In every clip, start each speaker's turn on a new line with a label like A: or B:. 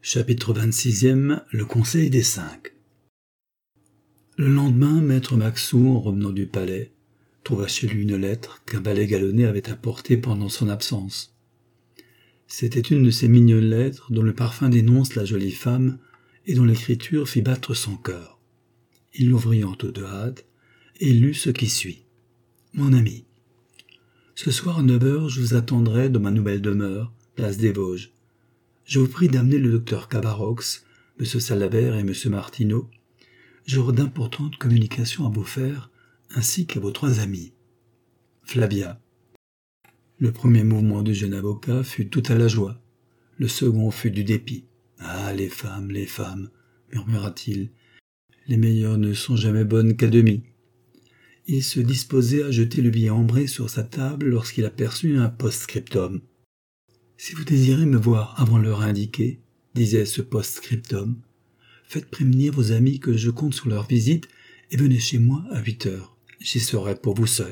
A: Chapitre 26e. Le Conseil des Cinq. Le lendemain, maître Maxou, en revenant du palais, trouva chez lui une lettre qu'un valet galonné avait apportée pendant son absence. C'était une de ces mignonnes lettres dont le parfum dénonce la jolie femme et dont l'écriture fit battre son cœur. Il l'ouvrit en toute hâte et lut ce qui suit. « Mon ami, ce soir à 9h, je vous attendrai dans ma nouvelle demeure, place des Vosges. Je vous prie d'amener le docteur Cavarox, M. Salabert et M. Martineau. J'aurai d'importantes communications à vous faire, ainsi qu'à vos 3 amis. Flavia. » Le premier mouvement du jeune avocat fut tout à la joie. Le second fut du dépit. « Ah, les femmes, murmura-t-il. Les meilleures ne sont jamais bonnes qu'à demi. » Il se disposait à jeter le billet ambré sur sa table lorsqu'il aperçut un post-scriptum. « Si vous désirez me voir avant l'heure indiquée, disait ce post-scriptum, faites prévenir vos amis que je compte sur leur visite et venez chez moi à 8h. J'y serai pour vous seul. »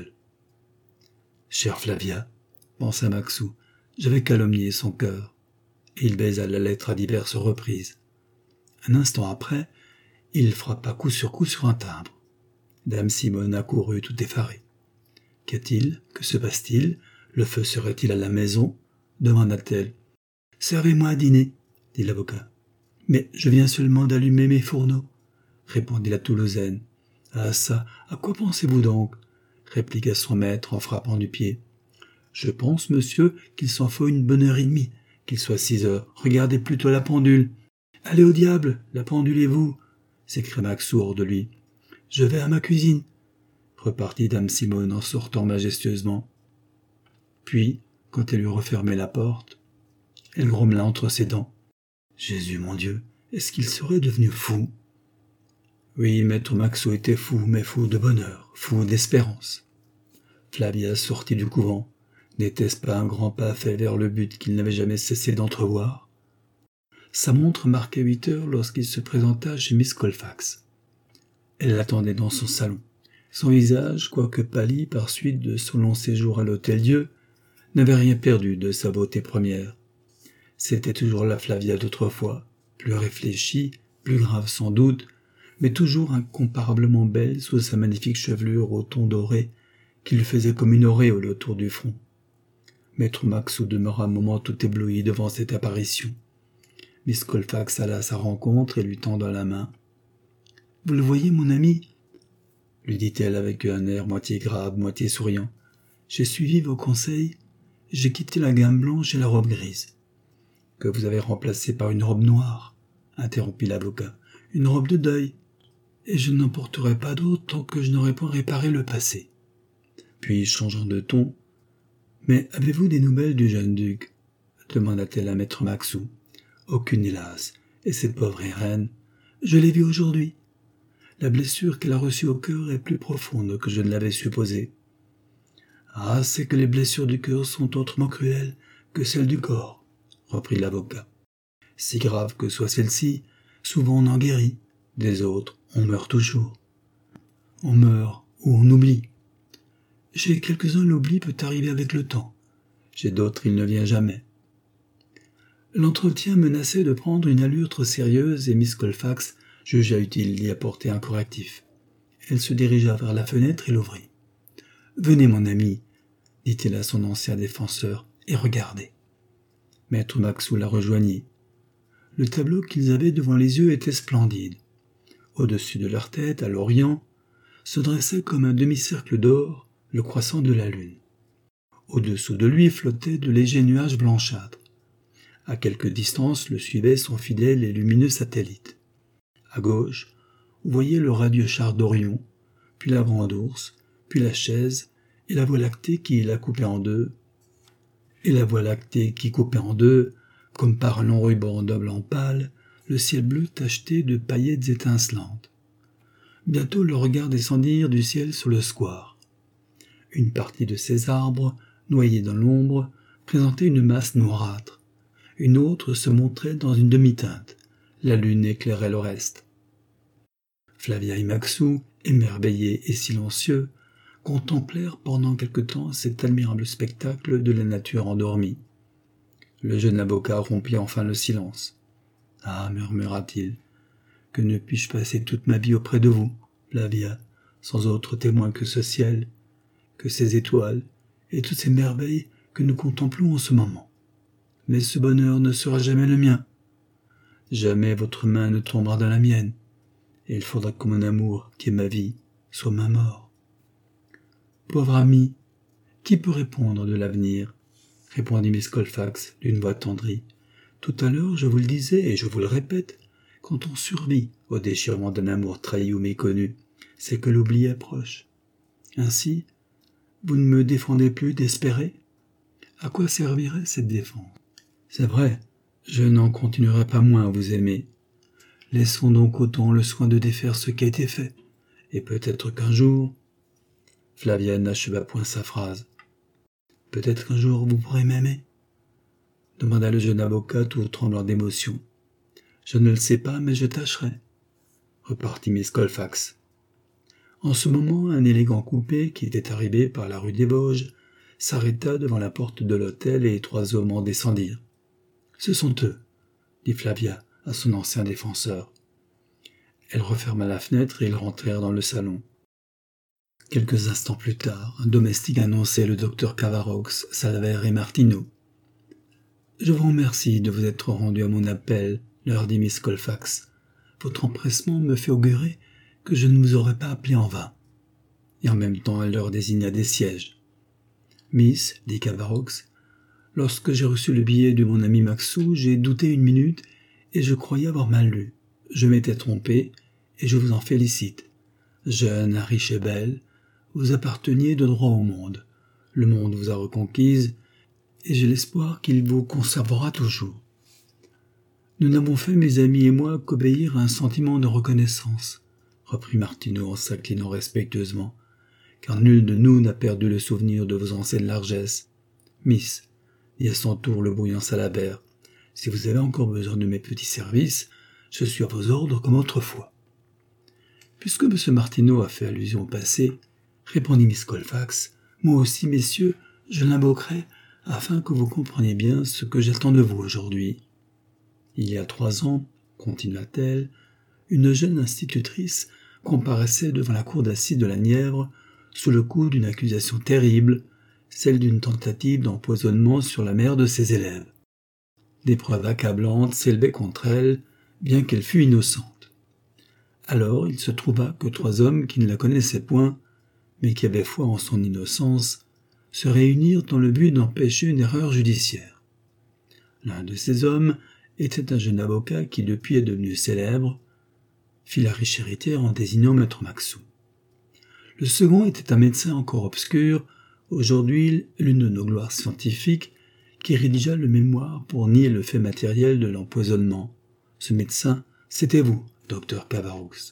A: Chère Flavia, pensa Maxou, j'avais calomnié son cœur. Et il baisa la lettre à diverses reprises. Un instant après, il frappa coup sur un timbre. Dame Simone accourut tout effarée. « Qu'y a-t-il ? Que se passe-t-il ? Le feu serait-il à la maison ?» demanda-t-elle. « Servez-moi à dîner, » dit l'avocat. « Mais je viens seulement d'allumer mes fourneaux, » répondit la Toulousaine. « Ah ça, à quoi pensez-vous donc ?» répliqua son maître en frappant du pied. « Je pense, monsieur, qu'il s'en faut une bonne heure et demie, qu'il soit 6h. Regardez plutôt la pendule. »« Allez au diable, la pendule et vous » s'écria Maxou hors de lui. « Je vais à ma cuisine, » repartit dame Simone en sortant majestueusement. Puis, quand elle eut refermé la porte, elle grommela entre ses dents. « Jésus, mon Dieu, est-ce qu'il serait devenu fou ?» Oui, maître Maxou était fou, mais fou de bonheur, fou d'espérance. Flavia sortit du couvent. N'était-ce pas un grand pas fait vers le but qu'il n'avait jamais cessé d'entrevoir? Sa montre marquait 8h lorsqu'il se présenta chez Miss Colfax. Elle l'attendait dans son salon. Son visage, quoique pâli par suite de son long séjour à l'Hôtel-Dieu, n'avait rien perdu de sa beauté première. C'était toujours la Flavia d'autrefois, plus réfléchie, plus grave sans doute, mais toujours incomparablement belle sous sa magnifique chevelure au ton doré qui lui faisait comme une auréole autour du front. Maître Maxou demeura un moment tout ébloui devant cette apparition. Miss Colfax alla à sa rencontre et lui tendant la main. « Vous le voyez, mon ami ?» lui dit-elle avec un air moitié grave, moitié souriant. « J'ai suivi vos conseils, j'ai quitté la gamme blanche et la robe grise. »« Que vous avez remplacée par une robe noire, » interrompit l'avocat. « Une robe de deuil. Et je n'en porterai pas d'autre tant que je n'aurai pas réparé le passé. » Puis, changeant de ton, « Mais avez-vous des nouvelles du jeune duc ?» demanda-t-elle à maître Maxou. « Aucune, hélas. Et cette pauvre Irène, je l'ai vue aujourd'hui. La blessure qu'elle a reçue au cœur est plus profonde que je ne l'avais supposé. »« Ah, c'est que les blessures du cœur sont autrement cruelles que celles du corps, » reprit l'avocat. « Si grave que soit celle-ci, souvent on en guérit. Des autres, on meurt toujours. On meurt ou on oublie. Chez quelques-uns, l'oubli peut arriver avec le temps. Chez d'autres, il ne vient jamais. » L'entretien menaçait de prendre une allure trop sérieuse et Miss Colfax jugea utile d'y apporter un correctif. Elle se dirigea vers la fenêtre et l'ouvrit. « Venez, mon ami, » dit-il à son ancien défenseur, « et regardez. » Maître Maxou la rejoignit. Le tableau qu'ils avaient devant les yeux était splendide. Au-dessus de leur tête, à l'orient, se dressait comme un demi-cercle d'or le croissant de la lune. Au-dessous de lui flottaient de légers nuages blanchâtres. À quelque distance le suivait son fidèle et lumineux satellite. À gauche, vous voyez le radieux char d'Orion, puis la grande ours, puis la chaise, et la Voie lactée qui la coupait en deux, comme par un long ruban de blanc pâle, le ciel bleu tacheté de paillettes étincelantes. Bientôt leurs regards descendirent du ciel sur le square. Une partie de ces arbres, noyés dans l'ombre, présentait une masse noirâtre. Une autre se montrait dans une demi-teinte. La lune éclairait le reste. Flavia et Maxou, émerveillés et silencieux, contemplèrent pendant quelque temps cet admirable spectacle de la nature endormie. Le jeune avocat rompit enfin le silence. « Ah, murmura-t-il, que ne puis-je passer toute ma vie auprès de vous, Flavia, sans autre témoin que ce ciel, que ces étoiles, et toutes ces merveilles que nous contemplons en ce moment. Mais ce bonheur ne sera jamais le mien. Jamais votre main ne tombera dans la mienne, et il faudra que mon amour, qui est ma vie, soit ma mort. Pauvre ami, qui peut répondre de l'avenir? Répondit Miss Colfax d'une voix tendrie. Tout à l'heure, je vous le disais, et je vous le répète, quand on survit au déchirement d'un amour trahi ou méconnu, c'est que l'oubli est proche. Ainsi, vous ne me défendez plus d'espérer? À quoi servirait cette défense? C'est vrai, je n'en continuerai pas moins à vous aimer. Laissons donc autant le soin de défaire ce qui a été fait, et peut-être qu'un jour... Flavia n'acheva point sa phrase. Peut-être qu'un jour vous pourrez m'aimer? Demanda le jeune avocat tout tremblant d'émotion. Je ne le sais pas, mais je tâcherai, repartit Miss Colfax. En ce moment, un élégant coupé qui était arrivé par la rue des Vosges s'arrêta devant la porte de l'hôtel et 3 hommes en descendirent. Ce sont eux, dit Flavia à son ancien défenseur. Elle referma la fenêtre et ils rentrèrent dans le salon. Quelques instants plus tard, un domestique annonçait le docteur Cavarox, Salver et Martineau. « Je vous remercie de vous être rendu à mon appel, leur dit Miss Colfax. Votre empressement me fait augurer que je ne vous aurais pas appelé en vain. » Et en même temps, elle leur désigna des sièges. « Miss, dit Cavarox, lorsque j'ai reçu le billet de mon ami Maxou, j'ai douté une minute et je croyais avoir mal lu. Je m'étais trompé et je vous en félicite. Jeune, riche et belle, vous apparteniez de droit au monde. Le monde vous a reconquise et j'ai l'espoir qu'il vous conservera toujours. Nous n'avons fait, mes amis et moi, qu'obéir à un sentiment de reconnaissance, reprit Martineau en s'inclinant respectueusement, car nul de nous n'a perdu le souvenir de vos anciennes largesses. Miss, dit à son tour le brillant Salabert, si vous avez encore besoin de mes petits services, je suis à vos ordres comme autrefois. Puisque M. Martineau a fait allusion au passé, répondit Miss Colfax, moi aussi, messieurs, je l'invoquerai afin que vous compreniez bien ce que j'attends de vous aujourd'hui. Il y a 3 ans, continua-t-elle, une jeune institutrice comparaissait devant la cour d'assises de la Nièvre sous le coup d'une accusation terrible, celle d'une tentative d'empoisonnement sur la mère de ses élèves. Des preuves accablantes s'élevaient contre elle, bien qu'elle fût innocente. Alors il se trouva que 3 hommes qui ne la connaissaient point, mais qui avaient foi en son innocence, se réunirent dans le but d'empêcher une erreur judiciaire. L'un de ces hommes était un jeune avocat qui depuis est devenu célèbre, fit la riche héritière en désignant maître Maxou. Le second était un médecin encore obscur, aujourd'hui l'une de nos gloires scientifiques, qui rédigea le mémoire pour nier le fait matériel de l'empoisonnement. Ce médecin, c'était vous, docteur Cavarox.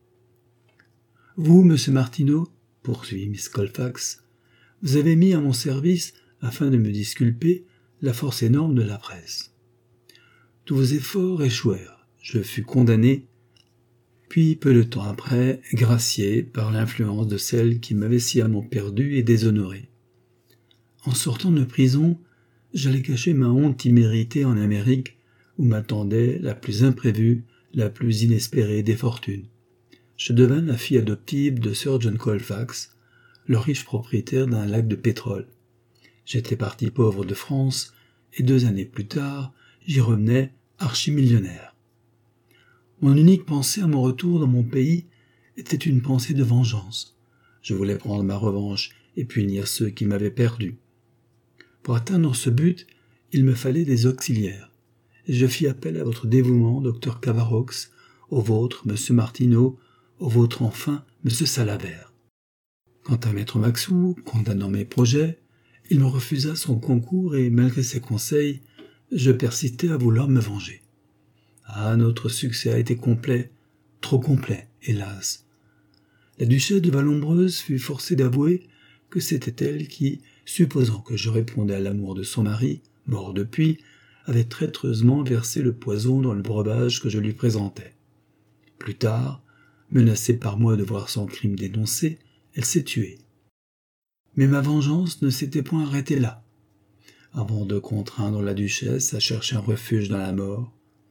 A: Vous, monsieur Martineau, poursuivit Miss Colfax, vous avez mis à mon service, afin de me disculper, la force énorme de la presse. Tous vos efforts échouèrent, je fus condamné, puis peu de temps après, gracié par l'influence de celle qui m'avait sciemment perdu et déshonoré. En sortant de prison, j'allais cacher ma honte imméritée en Amérique, où m'attendait la plus imprévue, la plus inespérée des fortunes. Je devins la fille adoptive de Sir John Colfax, le riche propriétaire d'un lac de pétrole. J'étais parti pauvre de France, et 2 années plus tard, j'y revenais archimillionnaire. Mon unique pensée à mon retour dans mon pays était une pensée de vengeance. Je voulais prendre ma revanche et punir ceux qui m'avaient perdu. Pour atteindre ce but, il me fallait des auxiliaires, et je fis appel à votre dévouement, docteur Cavarox, au vôtre, monsieur Martineau, au vôtre enfin, monsieur Salabert. Quant à maître Maxou, condamnant mes projets, il me refusa son concours et, malgré ses conseils, je persistai à vouloir me venger. Ah, notre succès a été complet, trop complet, hélas. La duchesse de Vallombreuse fut forcée d'avouer que c'était elle qui, supposant que je répondais à l'amour de son mari, mort depuis, avait traîtreusement versé le poison dans le breuvage que je lui présentais. Plus tard, menacée par moi de voir son crime dénoncé, elle s'est tuée. Mais ma vengeance ne s'était point arrêtée là. Avant de contraindre la duchesse à chercher un refuge dans la mort,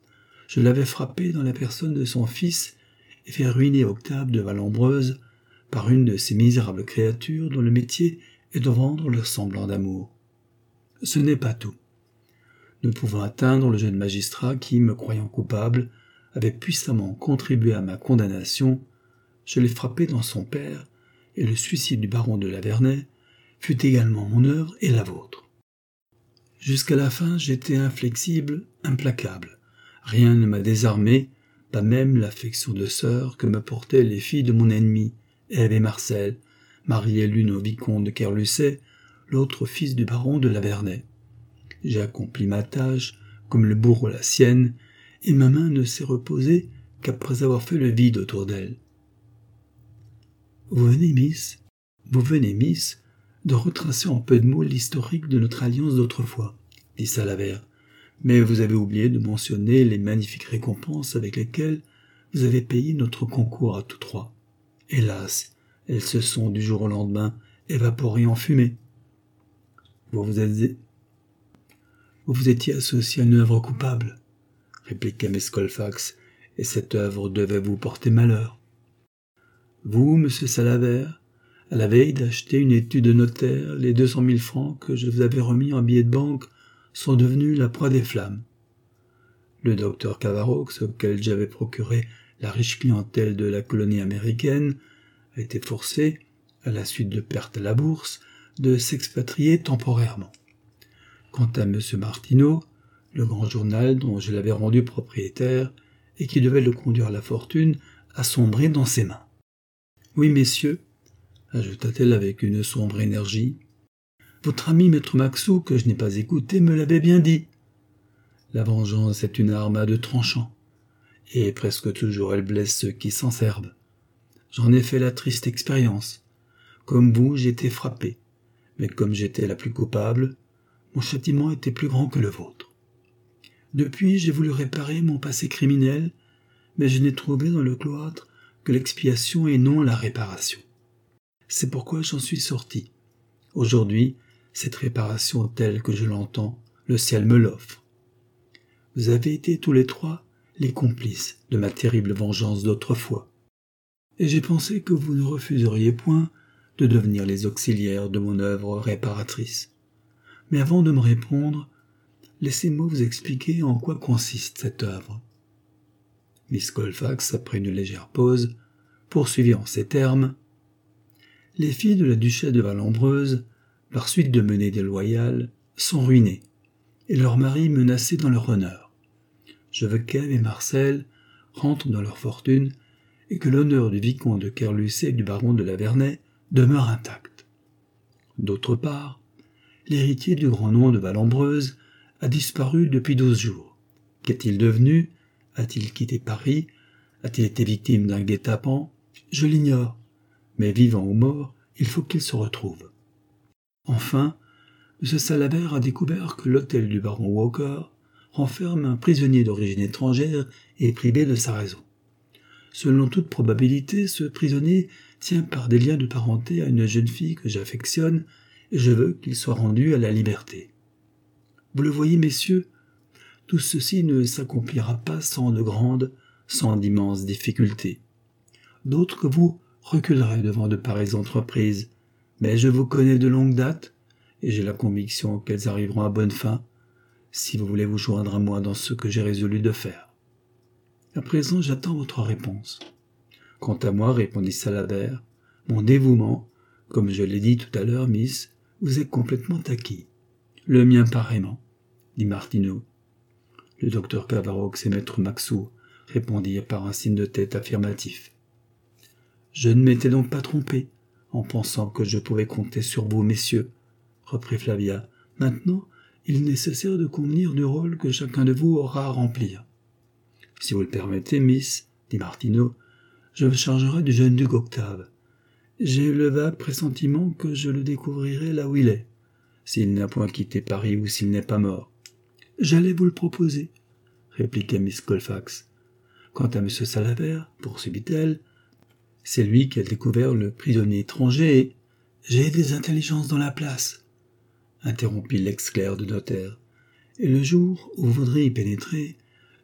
A: Je l'avais frappé dans la personne de son fils et fait ruiner Octave de Vallombreuse par une de ces misérables créatures dont le métier est de vendre leur semblant d'amour. Ce n'est pas tout. Ne pouvant atteindre le jeune magistrat qui, me croyant coupable, avait puissamment contribué à ma condamnation, je l'ai frappé dans son père, et le suicide du baron de Lavernay fut également mon œuvre et la vôtre. Jusqu'à la fin, j'étais inflexible, implacable. Rien ne m'a désarmé, pas même l'affection de sœur que me portaient les filles de mon ennemi, Ève et Marcel, mariées l'une au vicomte de Kerlusset, l'autre fils du baron de Lavernay. J'ai accompli ma tâche, comme le bourreau la sienne, et ma main ne s'est reposée qu'après avoir fait le vide autour d'elle. Vous venez, Miss, de retracer en peu de mots l'historique de notre alliance d'autrefois, dit Salabert, mais vous avez oublié de mentionner les magnifiques récompenses avec lesquelles vous avez payé notre concours à tous trois. Hélas, elles se sont du jour au lendemain évaporées en fumée. Vous vous étiez associé à une œuvre coupable, répliqua Miss Colfax, et cette œuvre devait vous porter malheur. Vous, monsieur Salabert, à la veille d'acheter une étude de notaire, les 200 000 francs que je vous avais remis en billets de banque sont devenus la proie des flammes. Le docteur Cavarox, auquel j'avais procuré la riche clientèle de la colonie américaine, a été forcé, à la suite de pertes à la bourse, de s'expatrier temporairement. Quant à M. Martineau, le grand journal dont je l'avais rendu propriétaire et qui devait le conduire à la fortune a sombré dans ses mains. Oui, messieurs, ajouta-t-elle avec une sombre énergie, votre ami maître Maxou, que je n'ai pas écouté, me l'avait bien dit. La vengeance est une arme à deux tranchants, et presque toujours elle blesse ceux qui s'en servent. J'en ai fait la triste expérience. Comme vous, j'ai été frappé, mais comme j'étais la plus coupable, mon châtiment était plus grand que le vôtre. Depuis, j'ai voulu réparer mon passé criminel, mais je n'ai trouvé dans le cloître que l'expiation et non la réparation. C'est pourquoi j'en suis sorti. Aujourd'hui, cette réparation telle que je l'entends, le ciel me l'offre. Vous avez été tous les trois les complices de ma terrible vengeance d'autrefois, et j'ai pensé que vous ne refuseriez point de devenir les auxiliaires de mon œuvre réparatrice. Mais avant de me répondre, laissez-moi vous expliquer en quoi consiste cette œuvre. Miss Colfax, après une légère pause, poursuivit en ces termes. Les filles de la duchesse de Vallombreuse, par suite de menées déloyales, sont ruinées, et leurs maris menacés dans leur honneur. Je veux qu'Ève et Marcel rentrent dans leur fortune, et que l'honneur du vicomte de Kerlusset et du baron de Lavernay demeure intact. D'autre part, l'héritier du grand nom de Vallombreuse a disparu depuis 12 jours. Qu'est-il devenu? A-t-il quitté Paris? A-t-il été victime d'un guet-apens? Je l'ignore, mais vivant ou mort, il faut qu'il se retrouve. Enfin, M. Salabert a découvert que l'hôtel du baron Walker renferme un prisonnier d'origine étrangère et privé de sa raison. Selon toute probabilité, ce prisonnier tient par des liens de parenté à une jeune fille que j'affectionne, et je veux qu'il soit rendu à la liberté. Vous le voyez, messieurs, tout ceci ne s'accomplira pas sans d'immenses difficultés. D'autres que vous reculeraient devant de pareilles entreprises, mais je vous connais de longue date, et j'ai la conviction qu'elles arriveront à bonne fin, si vous voulez vous joindre à moi dans ce que j'ai résolu de faire. À présent, j'attends votre réponse. Quant à moi, répondit Salabert, mon dévouement, comme je l'ai dit tout à l'heure, Miss, vous est complètement acquis. Le mien pareillement, dit Martineau. Le docteur Cavarox et maître Maxou répondirent par un signe de tête affirmatif. Je ne m'étais donc pas trompé, en pensant que je pouvais compter sur vous, messieurs, reprit Flavia. Maintenant, il est nécessaire de convenir du rôle que chacun de vous aura à remplir. Si vous le permettez, Miss, dit Martineau, je me chargerai du jeune duc Octave. J'ai le vague pressentiment que je le découvrirai là où il est, s'il n'a point quitté Paris ou s'il n'est pas mort. J'allais vous le proposer, répliqua Miss Colfax. Quant à M. Salabert, poursuivit-elle, c'est lui qui a découvert le prisonnier étranger et... J'ai des intelligences dans la place, interrompit l'ex-clerc de notaire, et le jour où vous voudrez y pénétrer,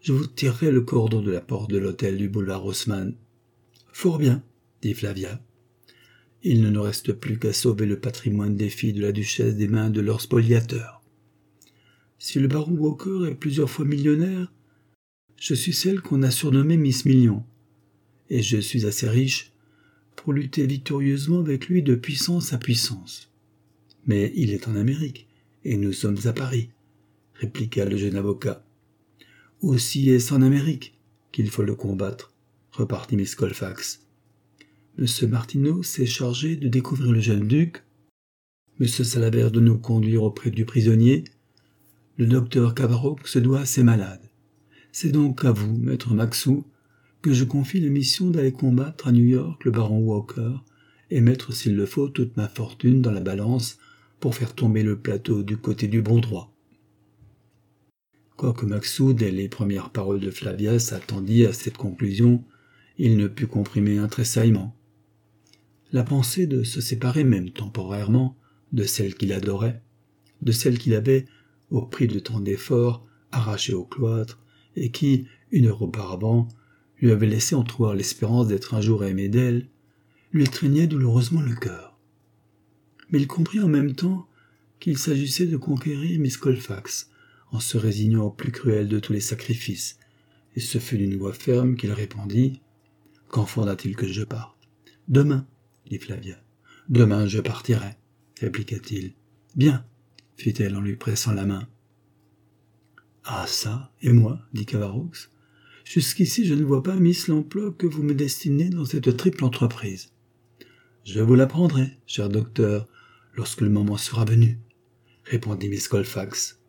A: je vous tirerai le cordon de la porte de l'hôtel du boulevard Haussmann. »« Fort bien, » dit Flavia. « Il ne nous reste plus qu'à sauver le patrimoine des filles de la duchesse des mains de leurs spoliateurs. Si le baron Walker est plusieurs fois millionnaire, je suis celle qu'on a surnommée Miss Million, et je suis assez riche pour lutter victorieusement avec lui de puissance à puissance. Mais il est en Amérique, et nous sommes à Paris, » répliqua le jeune avocat. « Aussi est-ce en Amérique qu'il faut le combattre, » repartit Miss Colfax. M. Martineau s'est chargé de découvrir le jeune duc, M. Salabert de nous conduire auprès du prisonnier, le docteur Cavaroc se doit à ses malades. C'est donc à vous, maître Maxou, que je confie la mission d'aller combattre à New York le baron Walker et mettre s'il le faut toute ma fortune dans la balance pour faire tomber le plateau du côté du bon droit. » Quoique Maxou, dès les premières paroles de Flavia, s'attendit à cette conclusion, il ne put comprimer un tressaillement. La pensée de se séparer même temporairement de celle qu'il adorait, de celle qu'il avait, au prix de tant d'efforts, arrachée au cloître, et qui, une heure auparavant, lui avait laissé entrevoir l'espérance d'être un jour aimé d'elle, lui étreignait douloureusement le cœur. Mais il comprit en même temps qu'il s'agissait de conquérir Miss Colfax, en se résignant au plus cruel de tous les sacrifices, et ce fut d'une voix ferme qu'il répondit « Quand faudra-t-il que je parte ?»« Demain, » dit Flavia. « Demain je partirai, » répliqua-t-il. « Bien, » fit-elle en lui pressant la main. « Ah ça, et moi, » dit Cavarox. « Jusqu'ici je ne vois pas, Miss, l'emploi que vous me destinez dans cette triple entreprise. »« Je vous l'apprendrai, cher docteur, lorsque le moment sera venu, » répondit Miss Colfax.